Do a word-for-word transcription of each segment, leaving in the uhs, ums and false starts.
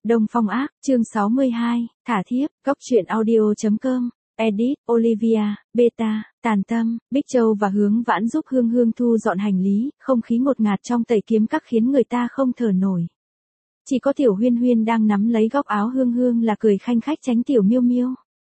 Đông Phong Ác, chương sáu mươi hai, thả thiếp, góc truyện audio.com, edit, Olivia, Beta, Tàn Tâm, Bích Châu và Hướng Vãn giúp Hương Hương thu dọn hành lý, không khí ngột ngạt trong tẩy kiếm các khiến người ta không thở nổi. Chỉ có Tiểu Huyên Huyên đang nắm lấy góc áo Hương Hương là cười khanh khách tránh Tiểu Miêu Miêu.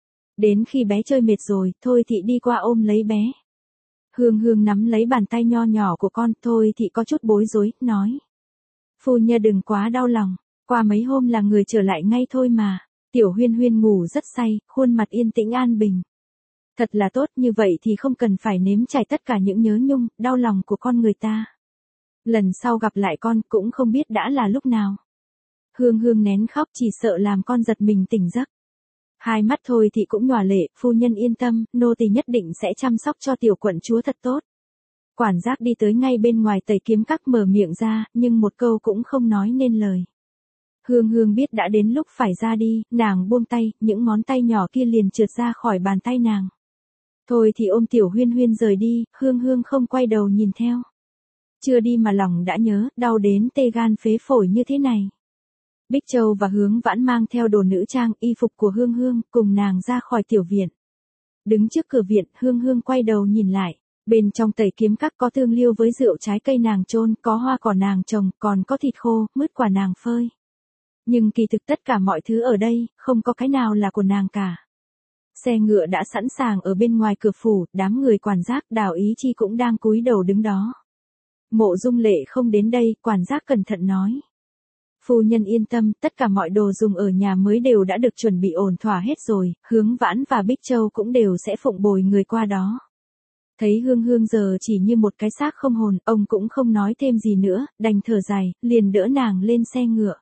Đến khi bé chơi mệt rồi, Thôi Thị đi qua ôm lấy bé. Hương Hương nắm lấy bàn tay nho nhỏ của con, Thôi Thị có chút bối rối, nói. Phu nhân đừng quá đau lòng, qua mấy hôm là người trở lại ngay thôi mà. Tiểu Huyên Huyên ngủ rất say, khuôn mặt yên tĩnh an bình. Thật là tốt, như vậy thì không cần phải nếm trải tất cả những nhớ nhung, đau lòng của con người ta. Lần sau gặp lại con cũng không biết đã là lúc nào. Hương Hương nén khóc chỉ sợ làm con giật mình tỉnh giấc. Hai mắt Thôi Thị cũng nhòa lệ, phu nhân yên tâm, nô tỳ nhất định sẽ chăm sóc cho tiểu quận chúa thật tốt. Quản giác đi tới ngay bên ngoài tẩy kiếm các mở miệng ra, nhưng một câu cũng không nói nên lời. Hương Hương biết đã đến lúc phải ra đi, nàng buông tay, những ngón tay nhỏ kia liền trượt ra khỏi bàn tay nàng. Thôi thì ôm Tiểu Huyên Huyên rời đi, Hương Hương không quay đầu nhìn theo. Chưa đi mà lòng đã nhớ, đau đến tê gan phế phổi như thế này. Bích Châu và Hướng Vãn mang theo đồ nữ trang, y phục của Hương Hương, cùng nàng ra khỏi tiểu viện. Đứng trước cửa viện, Hương Hương quay đầu nhìn lại. Bên trong tẩy kiếm các có tương liêu với rượu trái cây nàng chôn, có hoa cỏ nàng trồng, còn có thịt khô, mứt quả nàng phơi. Nhưng kỳ thực tất cả mọi thứ ở đây, không có cái nào là của nàng cả. Xe ngựa đã sẵn sàng ở bên ngoài cửa phủ, đám người quản giác Đào Ý Chi cũng đang cúi đầu đứng đó. Mộ Dung Lệ không đến đây, quản giác cẩn thận nói. Phu nhân yên tâm, tất cả mọi đồ dùng ở nhà mới đều đã được chuẩn bị ổn thỏa hết rồi, Hướng Vãn và Bích Châu cũng đều sẽ phụng bồi người qua đó. Thấy Hương Hương giờ chỉ như một cái xác không hồn, ông cũng không nói thêm gì nữa, đành thở dài, liền đỡ nàng lên xe ngựa.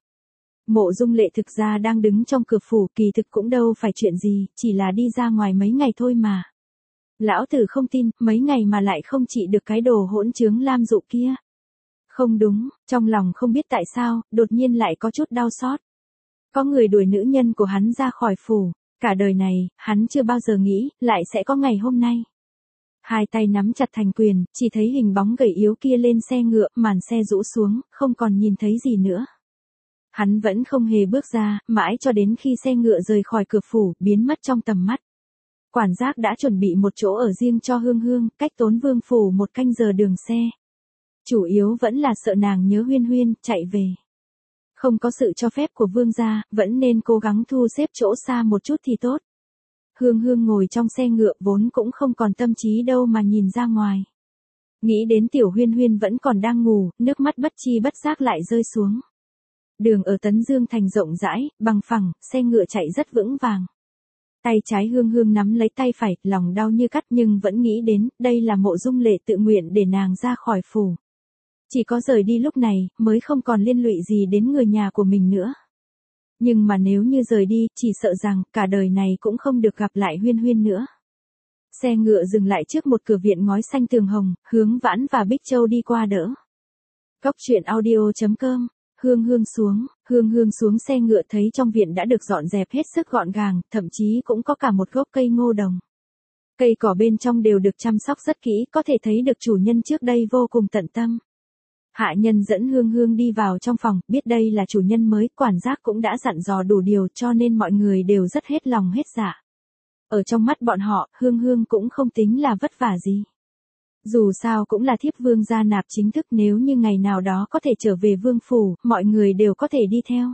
Mộ Dung Lệ thực ra đang đứng trong cửa phủ, kỳ thực cũng đâu phải chuyện gì, chỉ là đi ra ngoài mấy ngày thôi mà. Lão tử không tin, mấy ngày mà lại không trị được cái đồ hỗn trướng Lam Dụ kia. Không đúng, trong lòng không biết tại sao, đột nhiên lại có chút đau xót. Có người đuổi nữ nhân của hắn ra khỏi phủ, cả đời này, hắn chưa bao giờ nghĩ, lại sẽ có ngày hôm nay. Hai tay nắm chặt thành quyền, chỉ thấy hình bóng gầy yếu kia lên xe ngựa, màn xe rũ xuống, không còn nhìn thấy gì nữa. Hắn vẫn không hề bước ra, mãi cho đến khi xe ngựa rời khỏi cửa phủ, biến mất trong tầm mắt. Quản giác đã chuẩn bị một chỗ ở riêng cho Hương Hương, cách Tốn Vương phủ một canh giờ đường xe. Chủ yếu vẫn là sợ nàng nhớ Huyên Huyên, chạy về. Không có sự cho phép của vương gia, vẫn nên cố gắng thu xếp chỗ xa một chút thì tốt. Hương Hương ngồi trong xe ngựa vốn cũng không còn tâm trí đâu mà nhìn ra ngoài. Nghĩ đến Tiểu Huyên Huyên vẫn còn đang ngủ, nước mắt bất chi bất giác lại rơi xuống. Đường ở Tấn Dương Thành rộng rãi, bằng phẳng, xe ngựa chạy rất vững vàng. Tay trái Hương Hương nắm lấy tay phải, lòng đau như cắt nhưng vẫn nghĩ đến, đây là Mộ Dung Lệ tự nguyện để nàng ra khỏi phủ. Chỉ có rời đi lúc này, mới không còn liên lụy gì đến người nhà của mình nữa. Nhưng mà nếu như rời đi, chỉ sợ rằng, cả đời này cũng không được gặp lại Huyên Huyên nữa. Xe ngựa dừng lại trước một cửa viện ngói xanh tường hồng, Hướng Vãn và Bích Châu đi qua đỡ. Góc truyện audio.com, Hương Hương xuống, Hương Hương xuống xe ngựa thấy trong viện đã được dọn dẹp hết sức gọn gàng, thậm chí cũng có cả một gốc cây ngô đồng. Cây cỏ bên trong đều được chăm sóc rất kỹ, có thể thấy được chủ nhân trước đây vô cùng tận tâm. Hạ nhân dẫn Hương Hương đi vào trong phòng, biết đây là chủ nhân mới, quản giác cũng đã dặn dò đủ điều cho nên mọi người đều rất hết lòng hết dạ. Ở trong mắt bọn họ, Hương Hương cũng không tính là vất vả gì. Dù sao cũng là thiếp vương gia nạp chính thức, nếu như ngày nào đó có thể trở về vương phủ, mọi người đều có thể đi theo.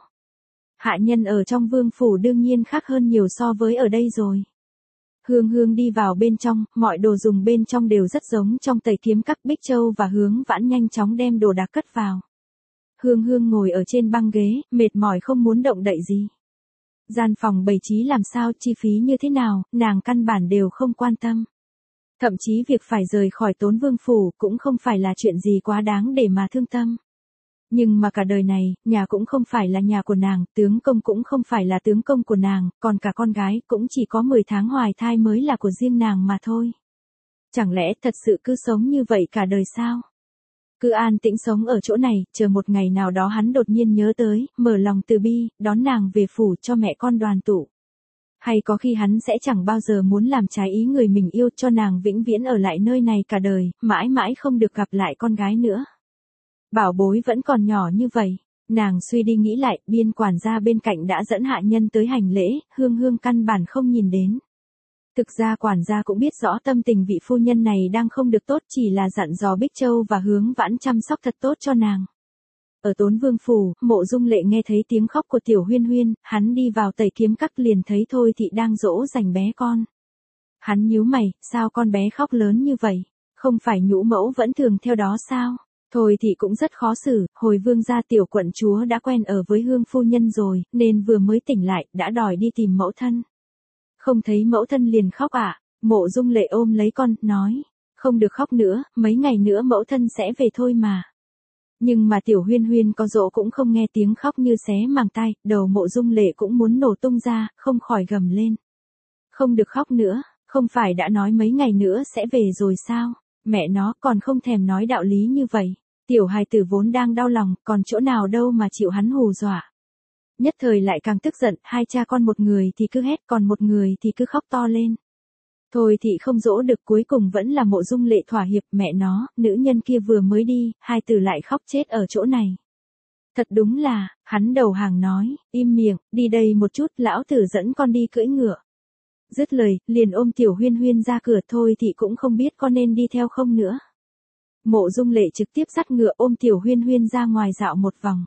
Hạ nhân ở trong vương phủ đương nhiên khác hơn nhiều so với ở đây rồi. Hương Hương đi vào bên trong, mọi đồ dùng bên trong đều rất giống trong tẩy kiếm các. Bích Châu và Hướng Vãn nhanh chóng đem đồ đạc cất vào. Hương Hương ngồi ở trên băng ghế, mệt mỏi không muốn động đậy gì. Gian phòng bày trí làm sao, chi phí như thế nào, nàng căn bản đều không quan tâm. Thậm chí việc phải rời khỏi Tốn Vương phủ cũng không phải là chuyện gì quá đáng để mà thương tâm. Nhưng mà cả đời này, nhà cũng không phải là nhà của nàng, tướng công cũng không phải là tướng công của nàng, còn cả con gái cũng chỉ có mười tháng hoài thai mới là của riêng nàng mà thôi. Chẳng lẽ thật sự cứ sống như vậy cả đời sao? Cứ an tĩnh sống ở chỗ này, chờ một ngày nào đó hắn đột nhiên nhớ tới, mở lòng từ bi, đón nàng về phủ cho mẹ con đoàn tụ. Hay có khi hắn sẽ chẳng bao giờ muốn làm trái ý người mình yêu, cho nàng vĩnh viễn ở lại nơi này cả đời, mãi mãi không được gặp lại con gái nữa. Bảo bối vẫn còn nhỏ như vậy, Nàng suy đi nghĩ lại, biên quản gia bên cạnh đã dẫn hạ nhân tới hành lễ, Hương Hương căn bản không nhìn đến. Thực ra quản gia cũng biết rõ tâm tình vị phu nhân này đang không được tốt, chỉ là dặn dò Bích Châu và Hướng Vãn chăm sóc thật tốt cho nàng. Ở Tốn Vương phủ, Mộ Dung Lệ nghe thấy tiếng khóc của Tiểu Huyên Huyên, hắn đi vào tẩy kiếm các liền thấy Thôi Thị đang dỗ dành bé con. Hắn nhíu mày, sao con bé khóc lớn như vậy? Không phải nhũ mẫu vẫn thường theo đó sao? Thôi Thị cũng rất khó xử, hồi vương gia tiểu quận chúa đã quen ở với Hương phu nhân rồi, nên vừa mới tỉnh lại, đã đòi đi tìm mẫu thân. Không thấy mẫu thân liền khóc à? Mộ Dung Lệ ôm lấy con, nói, không được khóc nữa, mấy ngày nữa mẫu thân sẽ về thôi mà. Nhưng mà Tiểu Huyên Huyên có dỗ cũng không nghe tiếng khóc như xé màng tai, đầu Mộ Dung Lệ cũng muốn nổ tung ra, không khỏi gầm lên. Không được khóc nữa, không phải đã nói mấy ngày nữa sẽ về rồi sao? Mẹ nó còn không thèm nói đạo lý như vậy. Tiểu hài tử vốn đang đau lòng, còn chỗ nào đâu mà chịu hắn hù dọa. Nhất thời lại càng tức giận, hai cha con một người thì cứ hét, còn một người thì cứ khóc to lên. Thôi thì không dỗ được, cuối cùng vẫn là Mộ Dung Lệ thỏa hiệp, mẹ nó, nữ nhân kia vừa mới đi, hai tử lại khóc chết ở chỗ này. Thật đúng là, hắn đầu hàng nói, im miệng, đi đây một chút, lão tử dẫn con đi cưỡi ngựa. Dứt lời, liền ôm Tiểu Huyên Huyên ra cửa. Thôi thì cũng không biết con nên đi theo không nữa. Mộ Dung Lệ trực tiếp dắt ngựa ôm Tiểu Huyên Huyên ra ngoài dạo một vòng.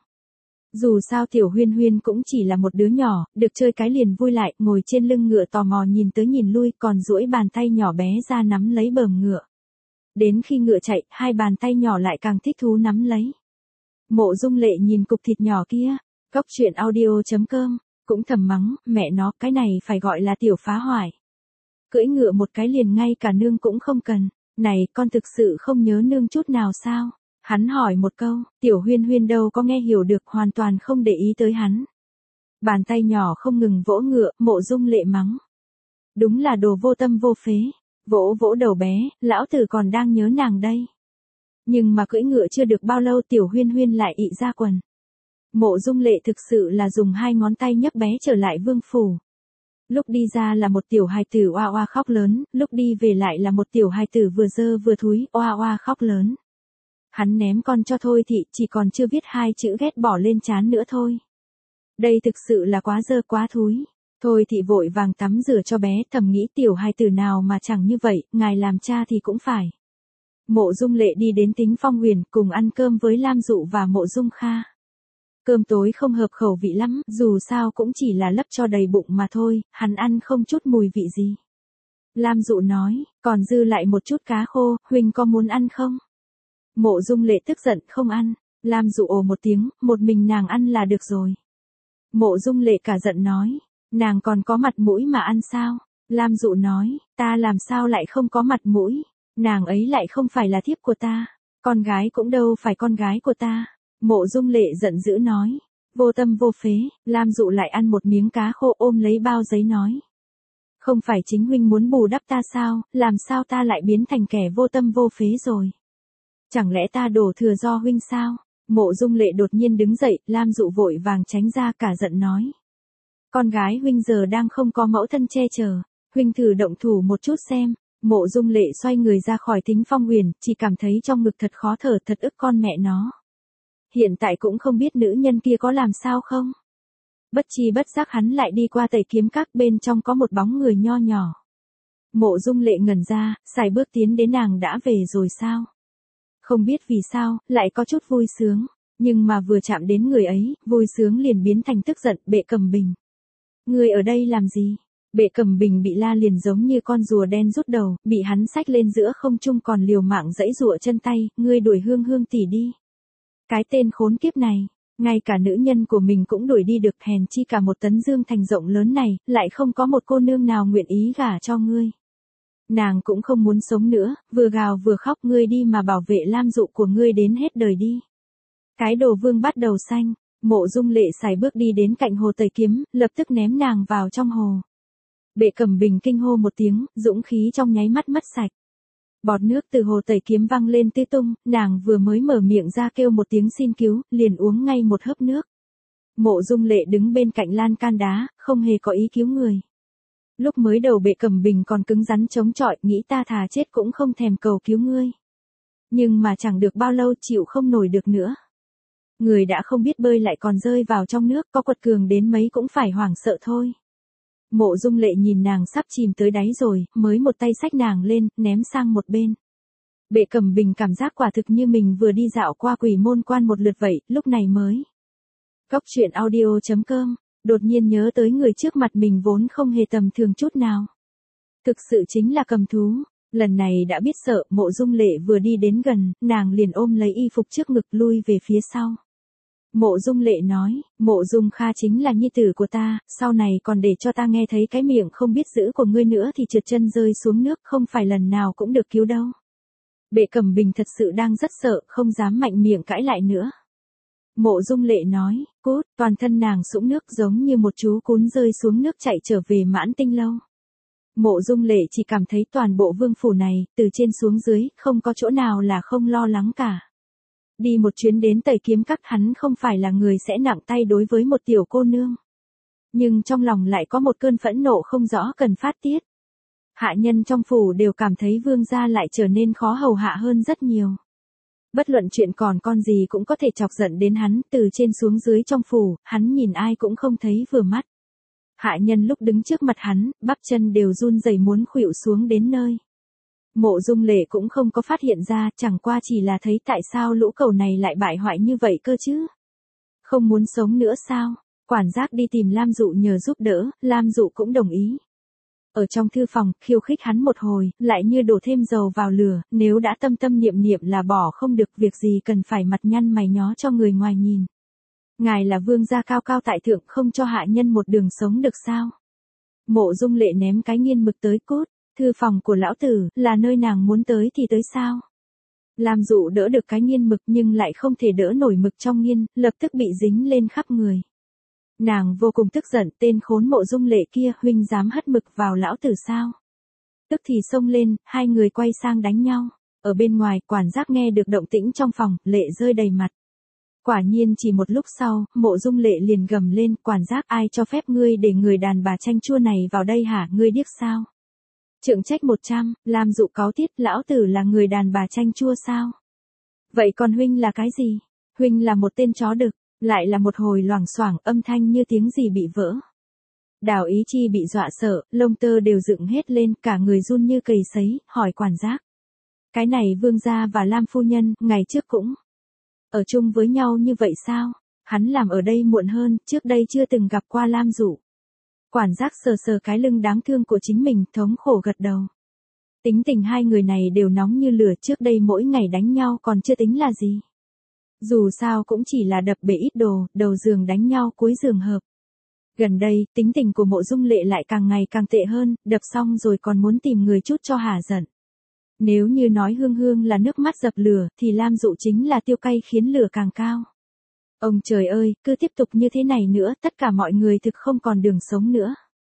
Dù sao Tiểu Huyên Huyên cũng chỉ là một đứa nhỏ, được chơi cái liền vui lại, ngồi trên lưng ngựa tò mò nhìn tới nhìn lui, còn duỗi bàn tay nhỏ bé ra nắm lấy bờm ngựa. Đến khi ngựa chạy, hai bàn tay nhỏ lại càng thích thú nắm lấy. Mộ Dung Lệ nhìn cục thịt nhỏ kia, Cóc Truyện Audio chấm com, cũng thầm mắng, mẹ nó, cái này phải gọi là tiểu phá hoại. Cưỡi ngựa một cái liền ngay cả nương cũng không cần, này, con thực sự không nhớ nương chút nào sao? Hắn hỏi một câu, Tiểu Huyên Huyên đâu có nghe hiểu được, hoàn toàn không để ý tới hắn. Bàn tay nhỏ không ngừng vỗ ngựa, Mộ Dung Lệ mắng. Đúng là đồ vô tâm vô phế, vỗ vỗ đầu bé, lão tử còn đang nhớ nàng đây. Nhưng mà cưỡi ngựa chưa được bao lâu Tiểu Huyên Huyên lại ị ra quần. Mộ Dung Lệ thực sự là dùng hai ngón tay nhấc bé trở lại vương phủ. Lúc đi ra là một tiểu hài tử oa oa khóc lớn, lúc đi về lại là một tiểu hài tử vừa dơ vừa thúi, oa oa khóc lớn. Hắn ném con cho Thôi Thị, chỉ còn chưa viết hai chữ ghét bỏ lên trán nữa thôi. Đây thực sự là quá dơ quá thúi. Thôi Thị vội vàng tắm rửa cho bé, thầm nghĩ tiểu hài tử nào mà chẳng như vậy, ngài làm cha thì cũng phải. Mộ Dung Lệ đi đến Tính Phong Huyền cùng ăn cơm với Lam Dụ và Mộ Dung Kha. Cơm tối không hợp khẩu vị lắm, dù sao cũng chỉ là lấp cho đầy bụng mà thôi, hắn ăn không chút mùi vị gì. Lam Dụ nói, còn dư lại một chút cá khô, huynh có muốn ăn không? Mộ Dung Lệ tức giận, không ăn. Lam Dụ ồ một tiếng, một mình nàng ăn là được rồi. Mộ Dung Lệ cả giận nói, nàng còn có mặt mũi mà ăn sao? Lam Dụ nói, ta làm sao lại không có mặt mũi? Nàng ấy lại không phải là thiếp của ta, con gái cũng đâu phải con gái của ta. Mộ Dung Lệ giận dữ nói, vô tâm vô phế. Lam Dụ lại ăn một miếng cá khô ôm lấy bao giấy nói. Không phải chính huynh muốn bù đắp ta sao, làm sao ta lại biến thành kẻ vô tâm vô phế rồi? Chẳng lẽ ta đổ thừa do huynh sao? Mộ Dung Lệ đột nhiên đứng dậy, Lam Dụ vội vàng tránh ra cả giận nói. Con gái huynh giờ đang không có mẫu thân che chở, huynh thử động thủ một chút xem. Mộ Dung Lệ xoay người ra khỏi Tính Phong Huyền, chỉ cảm thấy trong ngực thật khó thở, thật ức con mẹ nó. Hiện tại cũng không biết nữ nhân kia có làm sao không. Bất chi bất giác hắn lại đi qua tẩy kiếm các, bên trong có một bóng người nho nhỏ. Mộ Dung Lệ ngẩn ra, xài bước tiến đến, nàng đã về rồi sao? Không biết vì sao, lại có chút vui sướng, nhưng mà vừa chạm đến người ấy, vui sướng liền biến thành tức giận. Bệ Cầm Bình, ngươi ở đây làm gì? Bệ Cầm Bình bị la liền giống như con rùa đen rút đầu, bị hắn xách lên giữa không trung còn liều mạng giãy giụa chân tay, ngươi đuổi Hương Hương tỷ đi. Cái tên khốn kiếp này, ngay cả nữ nhân của mình cũng đuổi đi được, hèn chi cả một tấn dương thành rộng lớn này, lại không có một cô nương nào nguyện ý gả cho ngươi. Nàng cũng không muốn sống nữa, vừa gào vừa khóc, ngươi đi mà bảo vệ Lam Dụ của ngươi đến hết đời đi. Cái đồ vương bắt đầu xanh. Mộ Dung Lệ xài bước đi đến cạnh hồ tẩy kiếm, lập tức ném nàng vào trong hồ. Bệ Cầm Bình kinh hô một tiếng, dũng khí trong nháy mắt mất sạch. Bọt nước từ hồ tẩy kiếm văng lên tứ tung, nàng vừa mới mở miệng ra kêu một tiếng xin cứu, liền uống ngay một hớp nước. Mộ Dung Lệ đứng bên cạnh lan can đá, không hề có ý cứu người. Lúc mới đầu Bệ Cầm Bình còn cứng rắn chống chọi, nghĩ ta thà chết cũng không thèm cầu cứu ngươi. Nhưng mà chẳng được bao lâu chịu không nổi được nữa. Người đã không biết bơi lại còn rơi vào trong nước, có quật cường đến mấy cũng phải hoảng sợ thôi. Mộ Dung Lệ nhìn nàng sắp chìm tới đáy rồi, mới một tay xách nàng lên, ném sang một bên. Bệ Cẩm Bình cảm giác quả thực như mình vừa đi dạo qua Quỷ Môn Quan một lượt vậy, lúc này mới. Góc truyện audio chấm com, đột nhiên nhớ tới người trước mặt mình vốn không hề tầm thường chút nào. Thực sự chính là cầm thú. Lần này đã biết sợ, Mộ Dung Lệ vừa đi đến gần, nàng liền ôm lấy y phục trước ngực lui về phía sau. Mộ Dung Lệ nói, Mộ Dung Kha chính là nhi tử của ta, sau này còn để cho ta nghe thấy cái miệng không biết giữ của ngươi nữa thì trượt chân rơi xuống nước, không phải lần nào cũng được cứu đâu. Bệ Cẩm Bình thật sự đang rất sợ, không dám mạnh miệng cãi lại nữa. Mộ Dung Lệ nói, cút, toàn thân nàng sũng nước giống như một chú cún rơi xuống nước chạy trở về Mãn Tinh Lâu. Mộ Dung Lệ chỉ cảm thấy toàn bộ vương phủ này, từ trên xuống dưới, không có chỗ nào là không lo lắng cả. Đi một chuyến đến Tây Kiếm Các, hắn không phải là người sẽ nặng tay đối với một tiểu cô nương. Nhưng trong lòng lại có một cơn phẫn nộ không rõ cần phát tiết. Hạ nhân trong phủ đều cảm thấy vương gia lại trở nên khó hầu hạ hơn rất nhiều. Bất luận chuyện còn con gì cũng có thể chọc giận đến hắn, từ trên xuống dưới trong phủ, hắn nhìn ai cũng không thấy vừa mắt. Hạ nhân lúc đứng trước mặt hắn, bắp chân đều run rẩy muốn khuỵu xuống đến nơi. Mộ Dung Lệ cũng không có phát hiện ra, chẳng qua chỉ là thấy tại sao lũ cẩu này lại bại hoại như vậy cơ chứ. Không muốn sống nữa sao? Quản giác đi tìm Lam Dụ nhờ giúp đỡ, Lam Dụ cũng đồng ý. Ở trong thư phòng, khiêu khích hắn một hồi, lại như đổ thêm dầu vào lửa, nếu đã tâm tâm niệm niệm là bỏ không được, việc gì cần phải mặt nhăn mày nhó cho người ngoài nhìn. Ngài là vương gia cao cao tại thượng, không cho hạ nhân một đường sống được sao? Mộ Dung Lệ ném cái nghiên mực tới, cút, thư phòng của lão tử, là nơi nàng muốn tới thì tới sao? Lam Dụ đỡ được cái nghiên mực nhưng lại không thể đỡ nổi mực trong nghiên, lập tức bị dính lên khắp người. Nàng vô cùng tức giận, tên khốn Mộ Dung Lệ kia, huynh dám hất mực vào lão tử sao? Tức thì xông lên, hai người quay sang đánh nhau. Ở bên ngoài, quản giác nghe được động tĩnh trong phòng, lệ rơi đầy mặt. Quả nhiên chỉ một lúc sau, Mộ Dung Lệ liền gầm lên, quản giác, ai cho phép ngươi để người đàn bà chanh chua này vào đây hả, ngươi điếc sao? Trượng trách một trăm, Lam Dụ cáu tiết, lão tử là người đàn bà chanh chua sao? Vậy còn huynh là cái gì? Huynh là một tên chó đực. Lại là một hồi loảng xoảng, âm thanh như tiếng gì bị vỡ. Đào Ý Chi bị dọa sợ, lông tơ đều dựng hết lên, cả người run như cầy sấy, hỏi quản giác. Cái này vương gia và Lam phu nhân, ngày trước cũng ở chung với nhau như vậy sao? Hắn làm ở đây muộn hơn, trước đây chưa từng gặp qua Lam Dụ. Quản giác sờ sờ cái lưng đáng thương của chính mình, thống khổ gật đầu. Tính tình hai người này đều nóng như lửa, trước đây mỗi ngày đánh nhau còn chưa tính là gì. Dù sao cũng chỉ là đập bể ít đồ, đầu giường đánh nhau cuối giường hợp. Gần đây, tính tình của Mộ Dung Lệ lại càng ngày càng tệ hơn, đập xong rồi còn muốn tìm người chút cho hả giận. Nếu như nói hương hương là nước mắt dập lửa, thì Lam Dụ chính là tiêu cay khiến lửa càng cao. Ông trời ơi, cứ tiếp tục như thế này nữa, tất cả mọi người thực không còn đường sống nữa.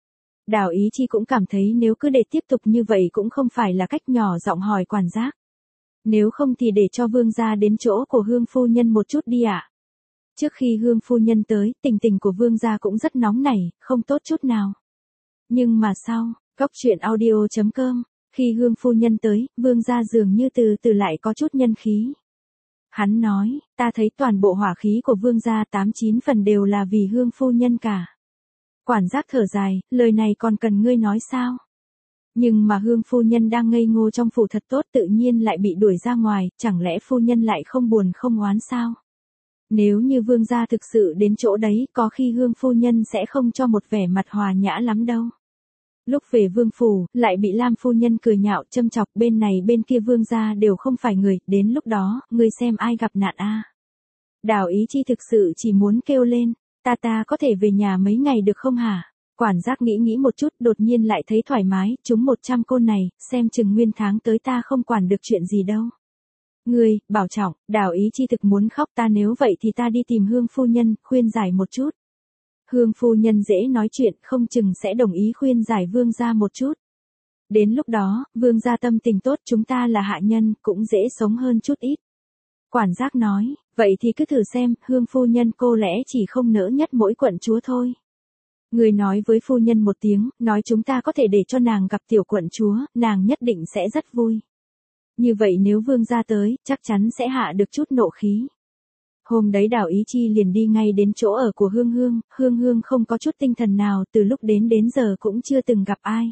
Đào Ý Chi cũng cảm thấy nếu cứ để tiếp tục như vậy cũng không phải là cách, nhỏ giọng hỏi quản giác. Nếu không thì để cho vương gia đến chỗ của Hương phu nhân một chút đi ạ. À? Trước khi Hương phu nhân tới, tình tình của vương gia cũng rất nóng nảy, không tốt chút nào. Nhưng mà sao, góc truyện audio chấm com, khi Hương phu nhân tới, vương gia dường như từ từ lại có chút nhân khí. Hắn nói, ta thấy toàn bộ hỏa khí của vương gia tám chín phần đều là vì Hương phu nhân cả. Quản giác thở dài, lời này còn cần ngươi nói sao? Nhưng mà Hương phu nhân đang ngây ngô trong phủ thật tốt, tự nhiên lại bị đuổi ra ngoài, chẳng lẽ phu nhân lại không buồn không oán sao? Nếu như vương gia thực sự đến chỗ đấy, có khi Hương phu nhân sẽ không cho một vẻ mặt hòa nhã lắm đâu. Lúc về vương phủ, lại bị Lam phu nhân cười nhạo châm chọc, bên này bên kia vương gia đều không phải người, đến lúc đó, ngươi xem ai gặp nạn a. À? Đào Ý Chi thực sự chỉ muốn kêu lên, ta ta có thể về nhà mấy ngày được không hả? Quản giác nghĩ nghĩ một chút, đột nhiên lại thấy thoải mái, chúng một trăm côn này, xem chừng nguyên tháng tới ta không quản được chuyện gì đâu. Ngươi, bảo trọng, Đào Ý Chi thực muốn khóc, ta nếu vậy thì ta đi tìm Hương phu nhân, khuyên giải một chút. Hương phu nhân dễ nói chuyện, không chừng sẽ đồng ý khuyên giải vương gia một chút. Đến lúc đó, vương gia tâm tình tốt, chúng ta là hạ nhân, cũng dễ sống hơn chút ít. Quản giác nói, vậy thì cứ thử xem, Hương phu nhân cô lẽ chỉ không nỡ nhất mỗi quận chúa thôi. Người nói với phu nhân một tiếng, nói chúng ta có thể để cho nàng gặp tiểu quận chúa, nàng nhất định sẽ rất vui. Như vậy nếu vương gia tới, chắc chắn sẽ hạ được chút nộ khí. Hôm đấy Đào Ý Chi liền đi ngay đến chỗ ở của Hương Hương, Hương Hương không có chút tinh thần nào, từ lúc đến đến giờ cũng chưa từng gặp ai.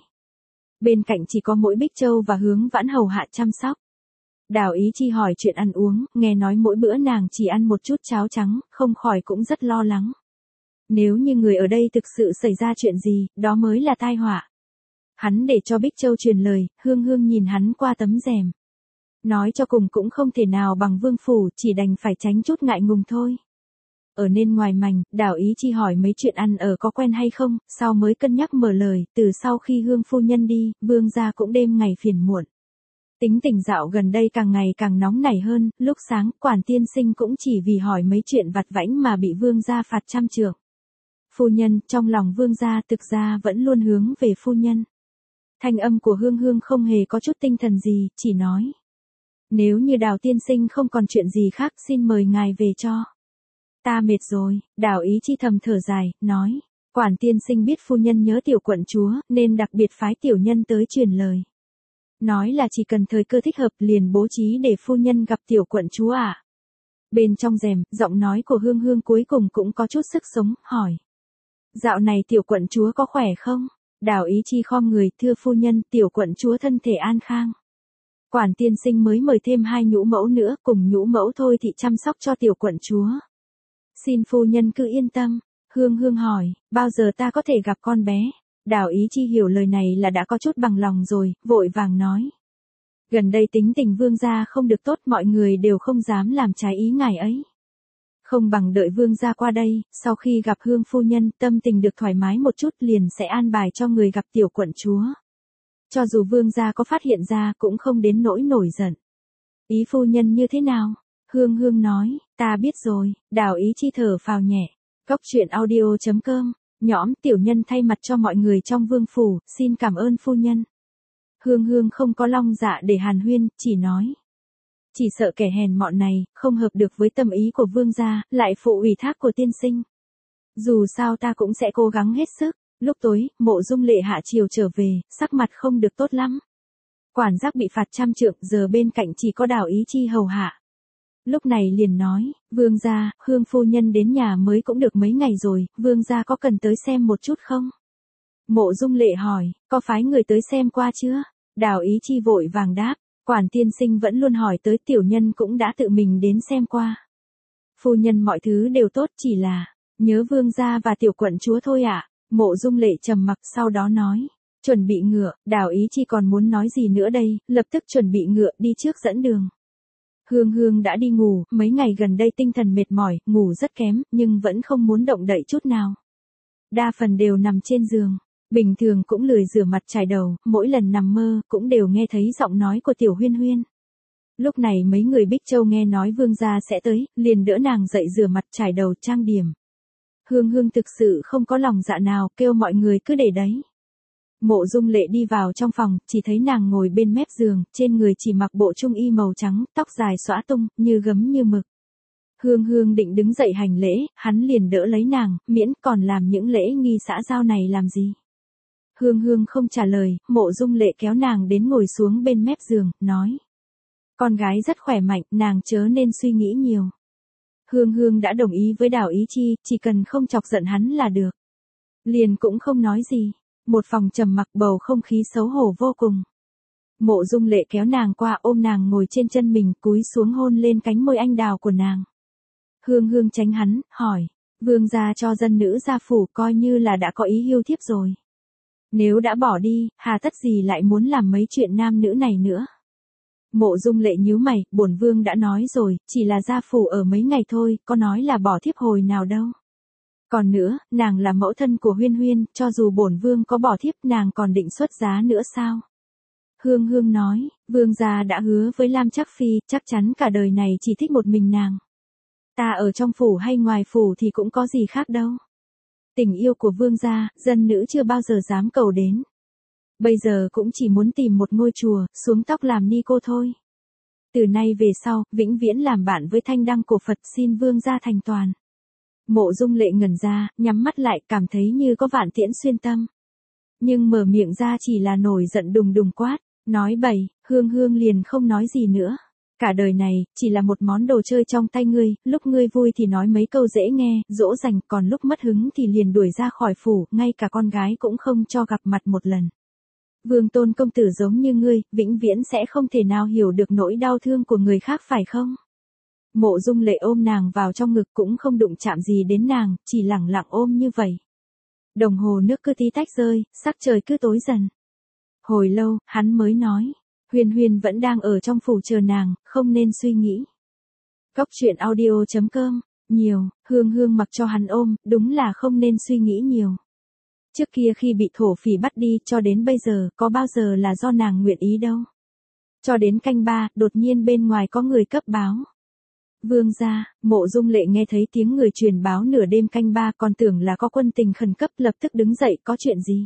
Bên cạnh chỉ có mỗi Bích Châu và Hướng Vãn hầu hạ chăm sóc. Đào Ý Chi hỏi chuyện ăn uống, nghe nói mỗi bữa nàng chỉ ăn một chút cháo trắng, không khỏi cũng rất lo lắng. Nếu như người ở đây thực sự xảy ra chuyện gì, đó mới là tai họa. Hắn để cho Bích Châu truyền lời, Hương Hương nhìn hắn qua tấm rèm. Nói cho cùng cũng không thể nào bằng Vương phủ, chỉ đành phải tránh chút ngại ngùng thôi. Ở nên ngoài mành, Đào Ý Chi hỏi mấy chuyện ăn ở có quen hay không, sau mới cân nhắc mở lời, từ sau khi Hương phu nhân đi, Vương gia cũng đêm ngày phiền muộn. Tính tình dạo gần đây càng ngày càng nóng nảy hơn, lúc sáng, Quản tiên sinh cũng chỉ vì hỏi mấy chuyện vặt vãnh mà bị Vương gia phạt trăm trượng. Phu nhân, trong lòng Vương gia thực ra vẫn luôn hướng về phu nhân. Thanh âm của Hương Hương không hề có chút tinh thần gì, chỉ nói. Nếu như Đào tiên sinh không còn chuyện gì khác, xin mời ngài về cho. Ta mệt rồi, Đào Ý Chi thầm thở dài, nói. Quản tiên sinh biết phu nhân nhớ tiểu quận chúa, nên đặc biệt phái tiểu nhân tới truyền lời. Nói là chỉ cần thời cơ thích hợp liền bố trí để phu nhân gặp tiểu quận chúa à. Bên trong rèm, giọng nói của Hương Hương cuối cùng cũng có chút sức sống, hỏi. Dạo này tiểu quận chúa có khỏe không? Đào Ý Chi khom người, thưa phu nhân, tiểu quận chúa thân thể an khang. Quản tiên sinh mới mời thêm hai nhũ mẫu nữa, cùng nhũ mẫu thôi thì chăm sóc cho tiểu quận chúa. Xin phu nhân cứ yên tâm. Hương Hương hỏi, bao giờ ta có thể gặp con bé? Đào Ý Chi hiểu lời này là đã có chút bằng lòng rồi, vội vàng nói. Gần đây tính tình Vương gia không được tốt, mọi người đều không dám làm trái ý ngài ấy. Không bằng đợi Vương gia qua đây, sau khi gặp Hương phu nhân, tâm tình được thoải mái một chút liền sẽ an bài cho người gặp tiểu quận chúa. Cho dù Vương gia có phát hiện ra cũng không đến nỗi nổi giận. Ý phu nhân như thế nào? Hương Hương nói, ta biết rồi. Đào Ý Chi thở phào nhẹ. Cốc truyện audio chấm com, nhõm tiểu nhân thay mặt cho mọi người trong Vương phủ, xin cảm ơn phu nhân. Hương Hương không có long dạ để hàn huyên, chỉ nói. Chỉ sợ kẻ hèn mọn này, không hợp được với tâm ý của Vương gia, lại phụ ủy thác của tiên sinh. Dù sao ta cũng sẽ cố gắng hết sức. Lúc tối, Mộ Dung Lệ hạ chiều trở về, sắc mặt không được tốt lắm. Quản giác bị phạt trăm trượng, giờ bên cạnh chỉ có Đào Ý Chi hầu hạ. Lúc này liền nói, Vương gia, Hương phu nhân đến nhà mới cũng được mấy ngày rồi, Vương gia có cần tới xem một chút không? Mộ Dung Lệ hỏi, có phái người tới xem qua chưa? Đào Ý Chi vội vàng đáp, Quản tiên sinh vẫn luôn hỏi tới, tiểu nhân cũng đã tự mình đến xem qua. Phu nhân mọi thứ đều tốt, chỉ là, nhớ Vương gia và tiểu quận chúa thôi ạ. À? Mộ Dung Lệ trầm mặc, sau đó nói, chuẩn bị ngựa. Đào Ý Chi còn muốn nói gì nữa đây, lập tức chuẩn bị ngựa đi trước dẫn đường. Hương Hương đã đi ngủ, mấy ngày gần đây tinh thần mệt mỏi, ngủ rất kém, nhưng vẫn không muốn động đậy chút nào. Đa phần đều nằm trên giường, bình thường cũng lười rửa mặt chải đầu, mỗi lần nằm mơ cũng đều nghe thấy giọng nói của Tiểu Huyên Huyên. Lúc này mấy người Bích Châu nghe nói Vương gia sẽ tới, liền đỡ nàng dậy rửa mặt chải đầu trang điểm. Hương Hương thực sự không có lòng dạ nào, kêu mọi người cứ để đấy. Mộ Dung Lệ đi vào trong phòng, chỉ thấy nàng ngồi bên mép giường, trên người chỉ mặc bộ trung y màu trắng, tóc dài xõa tung, như gấm như mực. Hương Hương định đứng dậy hành lễ, hắn liền đỡ lấy nàng, miễn còn làm những lễ nghi xã giao này làm gì. Hương Hương không trả lời, Mộ Dung Lệ kéo nàng đến ngồi xuống bên mép giường, nói. Con gái rất khỏe mạnh, nàng chớ nên suy nghĩ nhiều. Hương Hương đã đồng ý với Đào Ý Chi, chỉ cần không chọc giận hắn là được. Liền cũng không nói gì. Một phòng trầm mặc, bầu không khí xấu hổ vô cùng. Mộ Dung Lệ kéo nàng qua, ôm nàng ngồi trên chân mình, cúi xuống hôn lên cánh môi anh đào của nàng. Hương Hương tránh hắn, hỏi, Vương gia cho dân nữ gia phủ coi như là đã có ý hiu thiếp rồi. Nếu đã bỏ đi, hà tất gì lại muốn làm mấy chuyện nam nữ này nữa. Mộ Dung Lệ nhíu mày, bổn vương đã nói rồi, chỉ là gia phủ ở mấy ngày thôi, có nói là bỏ thiếp hồi nào đâu. Còn nữa, nàng là mẫu thân của Huyên Huyên, cho dù bổn vương có bỏ thiếp, nàng còn định xuất giá nữa sao? Hương Hương nói, vương gia đã hứa với Lam Trác Phi, chắc chắn cả đời này chỉ thích một mình nàng. Ta ở trong phủ hay ngoài phủ thì cũng có gì khác đâu. Tình yêu của vương gia, dân nữ chưa bao giờ dám cầu đến. Bây giờ cũng chỉ muốn tìm một ngôi chùa, xuống tóc làm ni cô thôi. Từ nay về sau, vĩnh viễn làm bạn với thanh đăng của Phật, xin vương gia thành toàn. Mộ Dung Lệ ngẩn ra, nhắm mắt lại, cảm thấy như có vạn tiễn xuyên tâm. Nhưng mở miệng ra chỉ là nổi giận đùng đùng quát, nói bậy. Hương Hương liền không nói gì nữa. Cả đời này, chỉ là một món đồ chơi trong tay ngươi, lúc ngươi vui thì nói mấy câu dễ nghe, dỗ dành, còn lúc mất hứng thì liền đuổi ra khỏi phủ, ngay cả con gái cũng không cho gặp mặt một lần. Vương Tôn công tử giống như ngươi, vĩnh viễn sẽ không thể nào hiểu được nỗi đau thương của người khác phải không? Mộ Dung Lệ ôm nàng vào trong ngực cũng không đụng chạm gì đến nàng, chỉ lẳng lặng ôm như vậy. Đồng hồ nước cứ tí tách rơi, sắc trời cứ tối dần. Hồi lâu, hắn mới nói, Huyên Huyên vẫn đang ở trong phủ chờ nàng, không nên suy nghĩ. Góc truyện audio chấm com, nhiều, Hương Hương mặc cho hắn ôm, đúng là không nên suy nghĩ nhiều. Trước kia khi bị thổ phỉ bắt đi cho đến bây giờ, có bao giờ là do nàng nguyện ý đâu. Cho đến canh ba, đột nhiên bên ngoài có người cấp báo. Vương gia, Mộ Dung Lệ nghe thấy tiếng người truyền báo nửa đêm canh ba còn tưởng là có quân tình khẩn cấp, lập tức đứng dậy, có chuyện gì?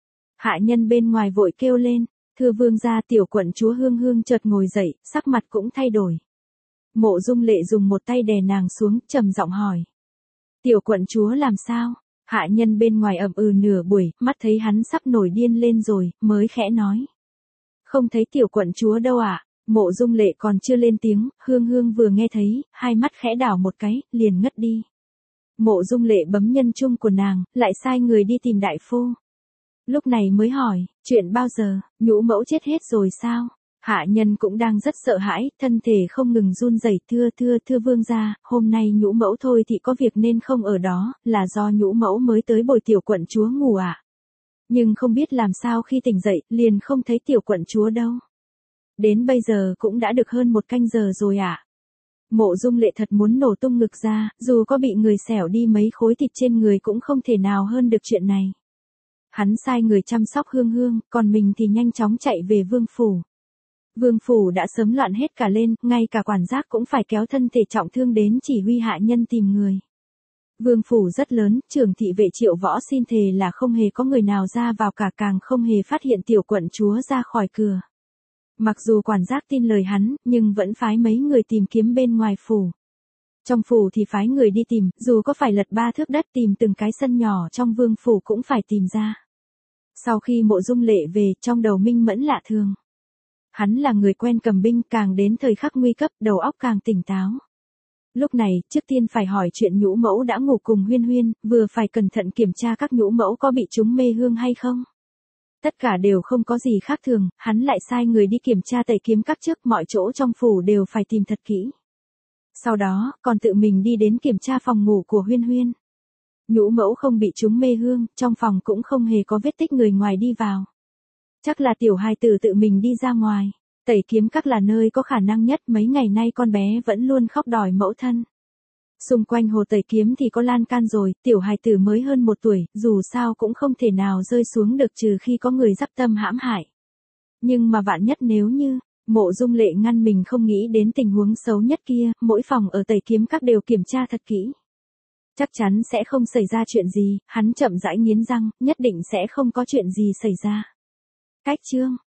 Hạ nhân bên ngoài vội kêu lên, thưa vương gia, tiểu quận chúa Hương Hương chợt ngồi dậy, sắc mặt cũng thay đổi. Mộ Dung Lệ dùng một tay đè nàng xuống, trầm giọng hỏi. Tiểu quận chúa làm sao? Hạ nhân bên ngoài ậm ừ nửa buổi, mắt thấy hắn sắp nổi điên lên rồi, mới khẽ nói. Không thấy tiểu quận chúa đâu ạ. À? Mộ Dung Lệ còn chưa lên tiếng, Hương Hương vừa nghe thấy, hai mắt khẽ đảo một cái, liền ngất đi. Mộ Dung Lệ bấm nhân chung của nàng, lại sai người đi tìm đại phu. Lúc này mới hỏi, chuyện bao giờ, nhũ mẫu chết hết rồi sao? Hạ nhân cũng đang rất sợ hãi, thân thể không ngừng run rẩy, thưa thưa thưa vương gia, hôm nay nhũ mẫu thôi thì có việc nên không ở đó, là do nhũ mẫu mới tới bồi tiểu quận chúa ngủ ạ. À? Nhưng không biết làm sao khi tỉnh dậy, liền không thấy tiểu quận chúa đâu. Đến bây giờ cũng đã được hơn một canh giờ rồi ạ. À? Mộ Dung Lệ thật muốn nổ tung ngực ra, dù có bị người xẻo đi mấy khối thịt trên người cũng không thể nào hơn được chuyện này. Hắn sai người chăm sóc Hương Hương, còn mình thì nhanh chóng chạy về vương phủ. Vương phủ đã sớm loạn hết cả lên, ngay cả quản giác cũng phải kéo thân thể trọng thương đến chỉ huy hạ nhân tìm người. Vương phủ rất lớn, trưởng thị vệ Triệu Võ xin thề là không hề có người nào ra vào cả, càng không hề phát hiện tiểu quận chúa ra khỏi cửa. Mặc dù quản giác tin lời hắn, nhưng vẫn phái mấy người tìm kiếm bên ngoài phủ. Trong phủ thì phái người đi tìm, dù có phải lật ba thước đất tìm từng cái sân nhỏ trong vương phủ cũng phải tìm ra. Sau khi Mộ Dung Lệ về, trong đầu minh mẫn lạ thường. Hắn là người quen cầm binh, càng đến thời khắc nguy cấp, đầu óc càng tỉnh táo. Lúc này, trước tiên phải hỏi chuyện nhũ mẫu đã ngủ cùng Huyên Huyên, vừa phải cẩn thận kiểm tra các nhũ mẫu có bị trúng mê hương hay không. Tất cả đều không có gì khác thường, hắn lại sai người đi kiểm tra tẩy kiếm các trước, mọi chỗ trong phủ đều phải tìm thật kỹ. Sau đó, còn tự mình đi đến kiểm tra phòng ngủ của Huyên Huyên. Nhũ mẫu không bị trúng mê hương, trong phòng cũng không hề có vết tích người ngoài đi vào. Chắc là tiểu hài tử tự mình đi ra ngoài. Tẩy kiếm các là nơi có khả năng nhất, mấy ngày nay con bé vẫn luôn khóc đòi mẫu thân. Xung quanh hồ tẩy kiếm thì có lan can rồi, tiểu hài tử mới hơn một tuổi, dù sao cũng không thể nào rơi xuống được trừ khi có người dắp tâm hãm hại. Nhưng mà vạn nhất nếu như, Mộ Dung Lệ ngăn mình không nghĩ đến tình huống xấu nhất kia, mỗi phòng ở tẩy kiếm các đều kiểm tra thật kỹ. Chắc chắn sẽ không xảy ra chuyện gì, hắn chậm rãi nghiến răng, nhất định sẽ không có chuyện gì xảy ra. Cách chương